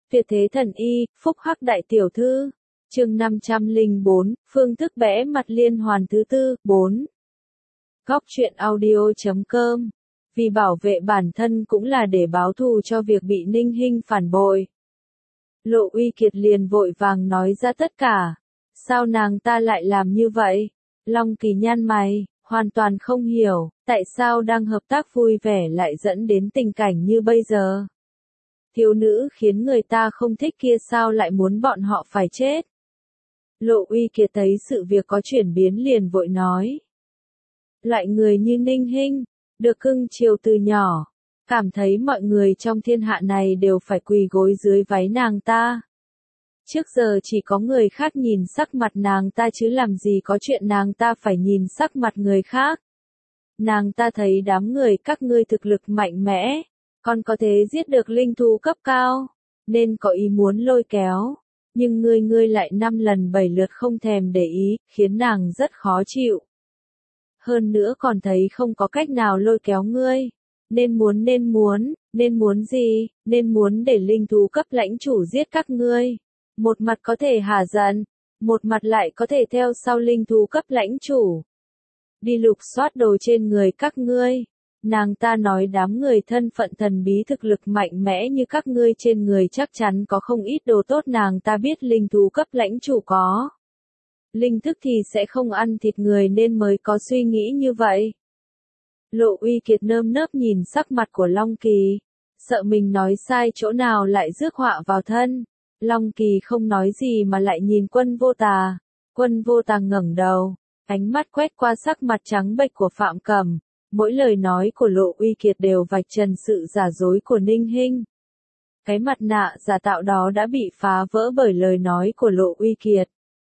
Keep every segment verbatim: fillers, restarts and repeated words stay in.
Tuyệt thế thần y, phúc hắc đại tiểu thư. Chương năm trăm lẻ bốn, phương thức bẽ mặt liên hoàn thứ tư, bốn. Góc truyện audio chấm com. Vì bảo vệ bản thân cũng là để báo thù cho việc bị Ninh Hinh phản bội. Lộ Uy Kiệt liền vội vàng nói ra tất cả. Sao nàng ta lại làm như vậy? Long Kỳ nhăn mày, hoàn toàn không hiểu, tại sao đang hợp tác vui vẻ lại dẫn đến tình cảnh như bây giờ. Thiếu nữ khiến người ta không thích kia sao lại muốn bọn họ phải chết. Lộ Uy Kiệt thấy sự việc có chuyển biến liền vội nói. Loại người như Ninh Hinh, được cưng chiều từ nhỏ, cảm thấy mọi người trong thiên hạ này đều phải quỳ gối dưới váy nàng ta. Trước giờ chỉ có người khác nhìn sắc mặt nàng ta chứ làm gì có chuyện nàng ta phải nhìn sắc mặt người khác. Nàng ta thấy đám người các ngươi thực lực mạnh mẽ, còn có thể giết được linh thú cấp cao, nên có ý muốn lôi kéo, nhưng ngươi ngươi lại năm lần bảy lượt không thèm để ý, khiến nàng rất khó chịu. Hơn nữa còn thấy không có cách nào lôi kéo ngươi, nên muốn nên muốn, nên muốn gì, nên muốn để linh thú cấp lãnh chủ giết các ngươi. Một mặt có thể hả giận, một mặt lại có thể theo sau linh thú cấp lãnh chủ. Đi lục soát đồ trên người các ngươi. Nàng ta nói đám người thân phận thần bí thực lực mạnh mẽ như các ngươi trên người chắc chắn có không ít đồ tốt nàng ta biết linh thú cấp lãnh chủ có. Linh thức thì sẽ không ăn thịt người nên mới có suy nghĩ như vậy. Lộ Uy Kiệt nơm nớp nhìn sắc mặt của Long Kỳ, sợ mình nói sai chỗ nào lại rước họa vào thân. Long Kỳ không nói gì mà lại nhìn Quân Vô Tà. Quân Vô Tà ngẩng đầu, ánh mắt quét qua sắc mặt trắng bệch của Phạm Cẩm. Mỗi lời nói của Lộ Uy Kiệt đều vạch trần sự giả dối của Ninh Hinh. Cái mặt nạ giả tạo đó đã bị phá vỡ bởi lời nói của Lộ Uy Kiệt.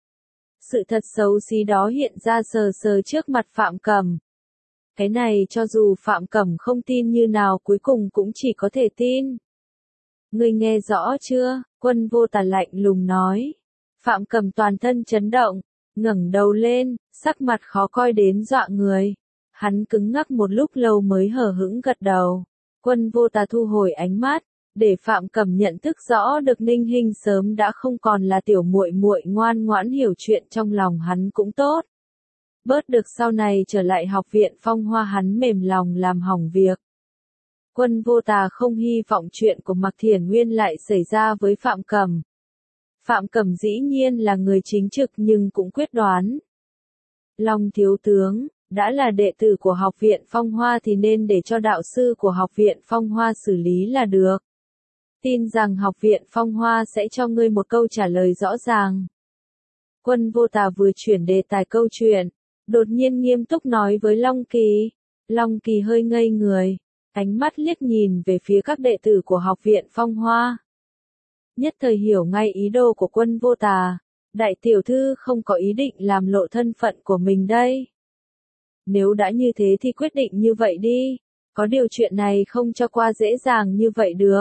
Sự thật xấu xí đó hiện ra sờ sờ trước mặt Phạm Cẩm. Cái này cho dù Phạm Cẩm không tin như nào cuối cùng cũng chỉ có thể tin. Ngươi nghe rõ chưa? Quân Vô Tà lạnh lùng nói. Phạm Cẩm toàn thân chấn động, ngẩng đầu lên, sắc mặt khó coi đến dọa người. Hắn cứng ngắc một lúc lâu mới hờ hững gật đầu. Quân Vô Tà thu hồi ánh mắt, để Phạm Cẩm nhận thức rõ được Ninh Hinh sớm đã không còn là tiểu muội muội ngoan ngoãn hiểu chuyện trong lòng hắn cũng tốt. Bớt được sau này trở lại học viện Phong Hoa hắn mềm lòng làm hỏng việc. Quân Vô Tà không hy vọng chuyện của Mạc Thiển Nguyên lại xảy ra với Phạm Cẩm. Phạm Cẩm dĩ nhiên là người chính trực nhưng cũng quyết đoán. Long thiếu tướng, đã là đệ tử của học viện Phong Hoa thì nên để cho đạo sư của học viện Phong Hoa xử lý là được. Tin rằng học viện Phong Hoa sẽ cho ngươi một câu trả lời rõ ràng. Quân Vô Tà vừa chuyển đề tài câu chuyện, đột nhiên nghiêm túc nói với Long Kỳ. Long Kỳ hơi ngây người, ánh mắt liếc nhìn về phía các đệ tử của học viện Phong Hoa. Nhất thời hiểu ngay ý đồ của Quân Vô Tà, đại tiểu thư không có ý định làm lộ thân phận của mình đây. Nếu đã như thế thì quyết định như vậy đi, có điều chuyện này không cho qua dễ dàng như vậy được.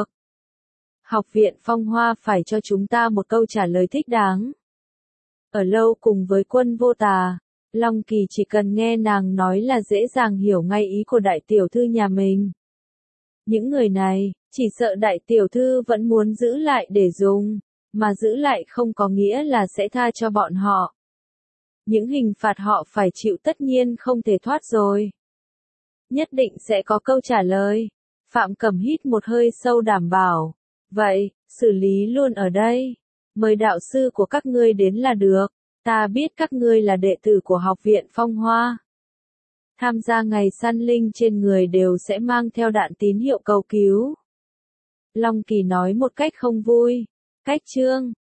Học viện Phong Hoa phải cho chúng ta một câu trả lời thích đáng. Ở lâu cùng với Quân Vô Tà, Long Kỳ chỉ cần nghe nàng nói là dễ dàng hiểu ngay ý của đại tiểu thư nhà mình. Những người này, chỉ sợ đại tiểu thư vẫn muốn giữ lại để dùng, mà giữ lại không có nghĩa là sẽ tha cho bọn họ. Những hình phạt họ phải chịu tất nhiên không thể thoát rồi. Nhất định sẽ có câu trả lời. Phạm Cẩm hít một hơi sâu đảm bảo. Vậy, xử lý luôn ở đây. Mời đạo sư của các ngươi đến là được. Ta biết các ngươi là đệ tử của học viện Phong Hoa. Tham gia ngày săn linh trên người đều sẽ mang theo đạn tín hiệu cầu cứu. Long Kỳ nói một cách không vui. Cách chương.